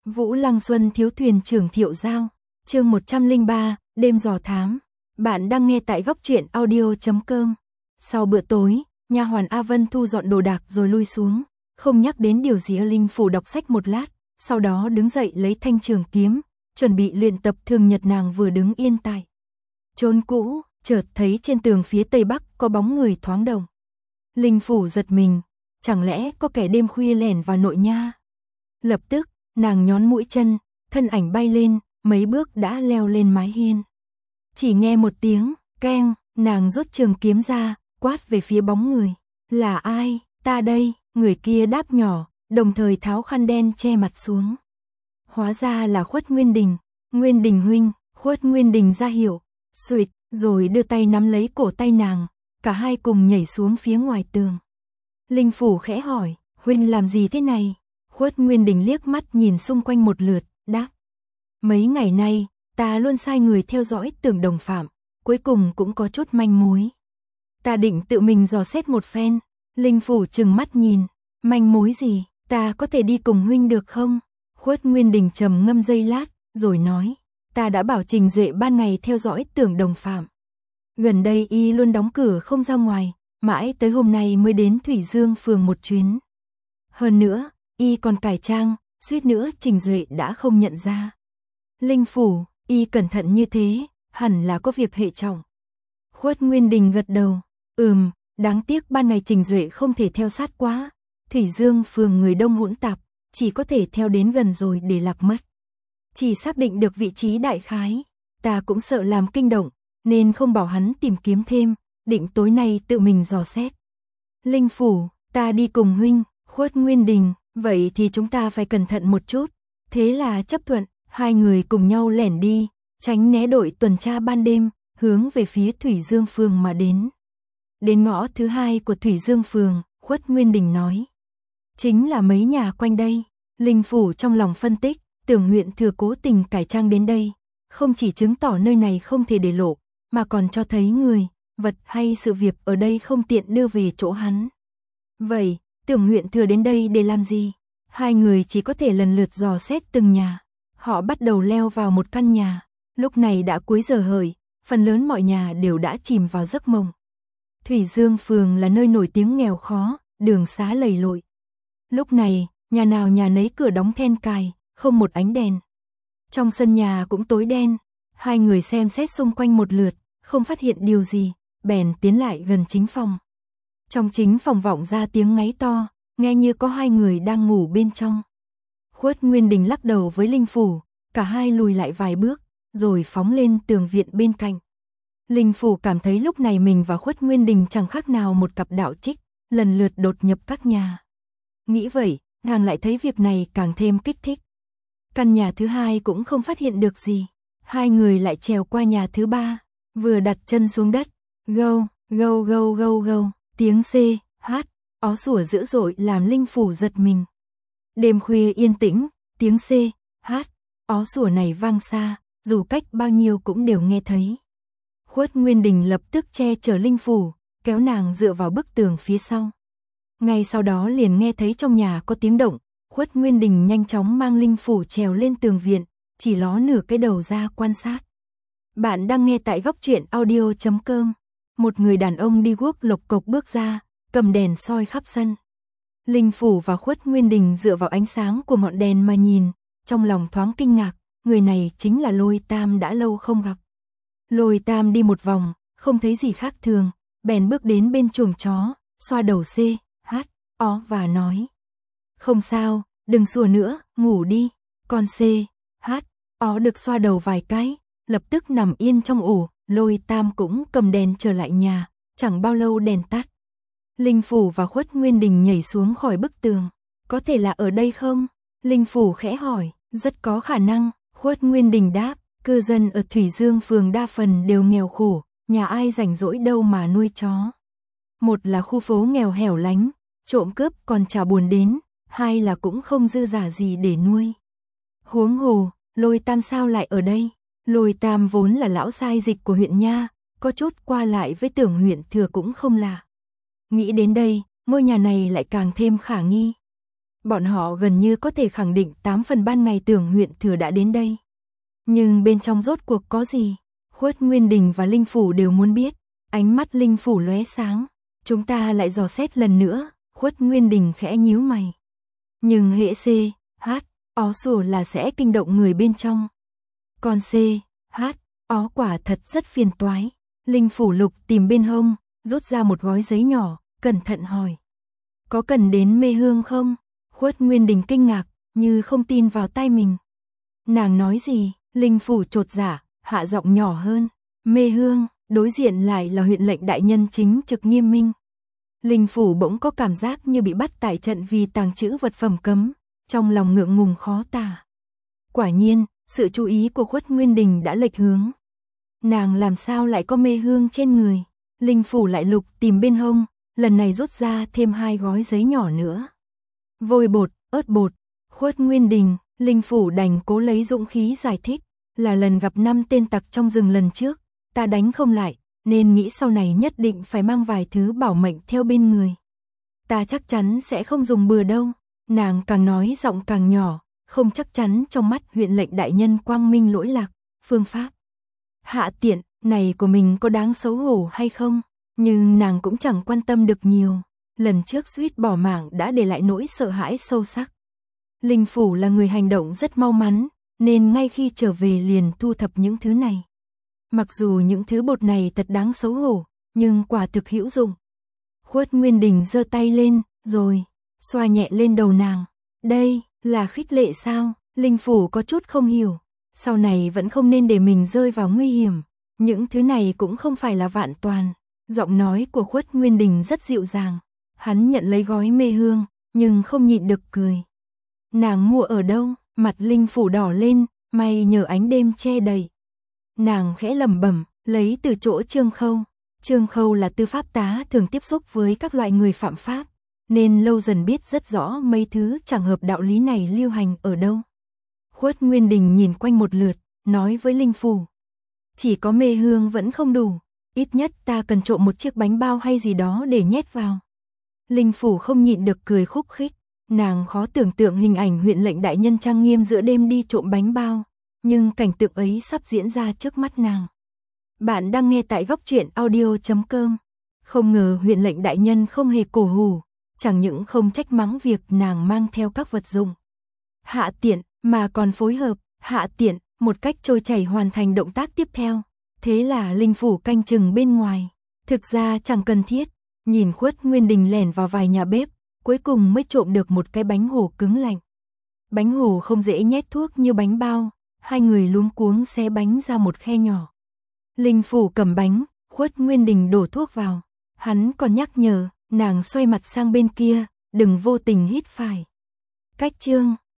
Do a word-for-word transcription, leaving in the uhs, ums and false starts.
Vũ Lăng Xuân thiếu thuyền trưởng Thiệu Giao, chương một trăm lẻ ba, đêm dò thám. Bạn đang nghe tại góc truyện audio chấm com. Sau bữa tối, nha hoàn A Vân thu dọn đồ đạc rồi lui xuống, không nhắc đến điều gì ở Linh phủ đọc sách một lát, sau đó đứng dậy lấy thanh trường kiếm, chuẩn bị luyện tập. Thường nhật nàng vừa đứng yên tại chốn cũ, chợt thấy trên tường phía tây bắc có bóng người thoáng động. Linh phủ giật mình, chẳng lẽ có kẻ đêm khuya lẻn vào nội nha? Lập tức, nàng nhón mũi chân, thân ảnh bay lên, mấy bước đã leo lên mái hiên. Chỉ nghe một tiếng, keng, nàng rút trường kiếm ra, quát về phía bóng người. Là ai? Ta đây, người kia đáp nhỏ, đồng thời tháo khăn đen che mặt xuống. Hóa ra là Khuất Nguyên Đình. Nguyên Đình huynh. Khuất Nguyên Đình ra hiệu, xuỵt, rồi đưa tay nắm lấy cổ tay nàng, cả hai cùng nhảy xuống phía ngoài tường. Linh phủ khẽ hỏi, huynh làm gì thế này? Khuất Nguyên Đình liếc mắt nhìn xung quanh một lượt, đáp. Mấy ngày nay, ta luôn sai người theo dõi Tưởng đồng phạm, cuối cùng cũng có chút manh mối. Ta định tự mình dò xét một phen. Linh phủ trừng mắt nhìn, manh mối gì, ta có thể đi cùng huynh được không? Khuất Nguyên Đình trầm ngâm giây lát, rồi nói, ta đã bảo Trình Duệ ban ngày theo dõi Tưởng đồng phạm. Gần đây y luôn đóng cửa không ra ngoài, mãi tới hôm nay mới đến Thủy Dương phường một chuyến. Hơn nữa, y còn cải trang, suýt nữa Trình Duệ đã không nhận ra. Linh phủ, y cẩn thận như thế, hẳn là có việc hệ trọng. Khuất Nguyên Đình gật đầu, ừm, đáng tiếc ban ngày Trình Duệ không thể theo sát quá. Thủy Dương phường người đông hỗn tạp, chỉ có thể theo đến gần rồi để lạc mất. Chỉ xác định được vị trí đại khái, ta cũng sợ làm kinh động, nên không bảo hắn tìm kiếm thêm, định tối nay tự mình dò xét. Linh phủ, ta đi cùng huynh. Khuất Nguyên Đình, vậy thì chúng ta phải cẩn thận một chút. Thế là chấp thuận, hai người cùng nhau lẻn đi, tránh né đội tuần tra ban đêm, hướng về phía Thủy Dương phường mà đến. Đến ngõ thứ hai của Thủy Dương phường, Khuất Nguyên Đình nói, chính là mấy nhà quanh đây. Linh phủ trong lòng phân tích, Tưởng huyện thừa cố tình cải trang đến đây, không chỉ chứng tỏ nơi này không thể để lộ, mà còn cho thấy người, vật hay sự việc ở đây không tiện đưa về chỗ hắn. Vậy, Tưởng huyện thừa đến đây để làm gì? Hai người chỉ có thể lần lượt dò xét từng nhà. Họ bắt đầu leo vào một căn nhà. Lúc này đã cuối giờ hợi, phần lớn mọi nhà đều đã chìm vào giấc mộng. Thủy Dương phường là nơi nổi tiếng nghèo khó, đường xá lầy lội. Lúc này, nhà nào nhà nấy cửa đóng then cài, không một ánh đèn. Trong sân nhà cũng tối đen. Hai người xem xét xung quanh một lượt, không phát hiện điều gì, bèn tiến lại gần chính phòng. Trong chính phòng vọng ra tiếng ngáy to, nghe như có hai người đang ngủ bên trong. Khuất Nguyên Đình lắc đầu với Linh phủ, cả hai lùi lại vài bước, rồi phóng lên tường viện bên cạnh. Linh phủ cảm thấy lúc này mình và Khuất Nguyên Đình chẳng khác nào một cặp đạo trích, lần lượt đột nhập các nhà. Nghĩ vậy, nàng lại thấy việc này càng thêm kích thích. Căn nhà thứ hai cũng không phát hiện được gì. Hai người lại trèo qua nhà thứ ba, vừa đặt chân xuống đất, gâu, gâu gâu gâu gâu. Tiếng C, hát, ó sủa dữ dội làm Linh phủ giật mình. Đêm khuya yên tĩnh, tiếng C, hát, ó sủa này vang xa, dù cách bao nhiêu cũng đều nghe thấy. Khuất Nguyên Đình lập tức che chở Linh phủ, kéo nàng dựa vào bức tường phía sau. Ngay sau đó liền nghe thấy trong nhà có tiếng động, Khuất Nguyên Đình nhanh chóng mang Linh phủ trèo lên tường viện, chỉ ló nửa cái đầu ra quan sát. Bạn đang nghe tại góc truyện audio chấm com. Một người đàn ông đi guốc lộc cộc bước ra, cầm đèn soi khắp sân. Linh phủ và Khuất Nguyên Đình dựa vào ánh sáng của ngọn đèn mà nhìn, trong lòng thoáng kinh ngạc, người này chính là Lôi Tam đã lâu không gặp. Lôi Tam đi một vòng, không thấy gì khác thường, bèn bước đến bên chuồng chó, xoa đầu C, hát, ó và nói. Không sao, đừng sủa nữa, ngủ đi. Con C, hát, ó được xoa đầu vài cái, lập tức nằm yên trong ổ. Lôi Tam cũng cầm đèn trở lại nhà, chẳng bao lâu đèn tắt. Linh phủ và Khuất Nguyên Đình nhảy xuống khỏi bức tường. Có thể là ở đây không? Linh phủ khẽ hỏi, rất có khả năng. Khuất Nguyên Đình đáp, cư dân ở Thủy Dương phường đa phần đều nghèo khổ, nhà ai rảnh rỗi đâu mà nuôi chó. Một là khu phố nghèo hẻo lánh, trộm cướp còn chả buồn đến, hai là cũng không dư giả gì để nuôi. Huống hồ, Lôi Tam sao lại ở đây? Lôi Tam vốn là lão sai dịch của huyện nha, có chút qua lại với Tưởng huyện thừa cũng không lạ. Nghĩ đến đây, ngôi nhà này lại càng thêm khả nghi. Bọn họ gần như có thể khẳng định tám phần ban ngày Tưởng huyện thừa đã đến đây. Nhưng bên trong rốt cuộc có gì? Khuất Nguyên Đình và Linh Phủ đều muốn biết. Ánh mắt Linh Phủ lóe sáng. Chúng ta lại dò xét lần nữa. Khuất Nguyên Đình khẽ nhíu mày. Nhưng hệ C, H, ó sổ là sẽ kinh động người bên trong. Còn C, H, ó quả thật rất phiền toái. Linh Phủ lục tìm bên hông, rút ra một gói giấy nhỏ, cẩn thận hỏi. Có cần đến mê hương không? Khuất Nguyên Đình kinh ngạc, như không tin vào tai mình. Nàng nói gì? Linh Phủ chột dạ, hạ giọng nhỏ hơn. Mê hương, đối diện lại là huyện lệnh đại nhân chính trực nghiêm minh. Linh Phủ bỗng có cảm giác như bị bắt tại trận vì tàng trữ vật phẩm cấm, trong lòng ngượng ngùng khó tả. Quả nhiên, sự chú ý của Khuất Nguyên Đình đã lệch hướng. Nàng làm sao lại có mê hương trên người? Linh Phủ lại lục tìm bên hông, lần này rút ra thêm hai gói giấy nhỏ nữa. Vôi bột, ớt bột. Khuất Nguyên Đình, Linh Phủ đành cố lấy dũng khí giải thích, là lần gặp năm tên tặc trong rừng lần trước, ta đánh không lại, nên nghĩ sau này nhất định phải mang vài thứ bảo mệnh theo bên người. Ta chắc chắn sẽ không dùng bừa đâu. Nàng càng nói giọng càng nhỏ, không chắc chắn trong mắt huyện lệnh đại nhân quang minh lỗi lạc, phương pháp. Hạ tiện, này của mình có đáng xấu hổ hay không? Nhưng nàng cũng chẳng quan tâm được nhiều. Lần trước suýt bỏ mạng đã để lại nỗi sợ hãi sâu sắc. Linh Phủ là người hành động rất mau mắn, nên ngay khi trở về liền thu thập những thứ này. Mặc dù những thứ bột này thật đáng xấu hổ, nhưng quả thực hữu dụng. Khuất Nguyên Đình giơ tay lên, rồi xoa nhẹ lên đầu nàng. Đây là khích lệ sao? Linh Phủ có chút không hiểu. Sau này vẫn không nên để mình rơi vào nguy hiểm. Những thứ này cũng không phải là vạn toàn. Giọng nói của Khuất Nguyên Đình rất dịu dàng. Hắn nhận lấy gói mê hương, nhưng không nhịn được cười. Nàng mua ở đâu? Mặt Linh Phủ đỏ lên, may nhờ ánh đêm che đầy. Nàng khẽ lẩm bẩm, lấy từ chỗ Trương Khâu. Trương Khâu là tư pháp tá thường tiếp xúc với các loại người phạm pháp, nên lâu dần biết rất rõ mấy thứ chẳng hợp đạo lý này lưu hành ở đâu. Khuất Nguyên Đình nhìn quanh một lượt, nói với Linh Phủ. Chỉ có mê hương vẫn không đủ, ít nhất ta cần trộm một chiếc bánh bao hay gì đó để nhét vào. Linh Phủ không nhịn được cười khúc khích, nàng khó tưởng tượng hình ảnh huyện lệnh đại nhân trang nghiêm giữa đêm đi trộm bánh bao, nhưng cảnh tượng ấy sắp diễn ra trước mắt nàng. Bạn đang nghe tại góc truyện audio chấm com. Không ngờ huyện lệnh đại nhân không hề cổ hủ, chẳng những không trách mắng việc nàng mang theo các vật dụng hạ tiện, mà còn phối hợp, hạ tiện, một cách trôi chảy hoàn thành động tác tiếp theo. Thế là Linh Phủ canh chừng bên ngoài. Thực ra chẳng cần thiết, nhìn Khuất Nguyên Đình lẻn vào vài nhà bếp, cuối cùng mới trộm được một cái bánh hổ cứng lạnh. Bánh hổ không dễ nhét thuốc như bánh bao, hai người luống cuống xé bánh ra một khe nhỏ. Linh Phủ cầm bánh, Khuất Nguyên Đình đổ thuốc vào. Hắn còn nhắc nhở, nàng xoay mặt sang bên kia, đừng vô tình hít phải. Cách chương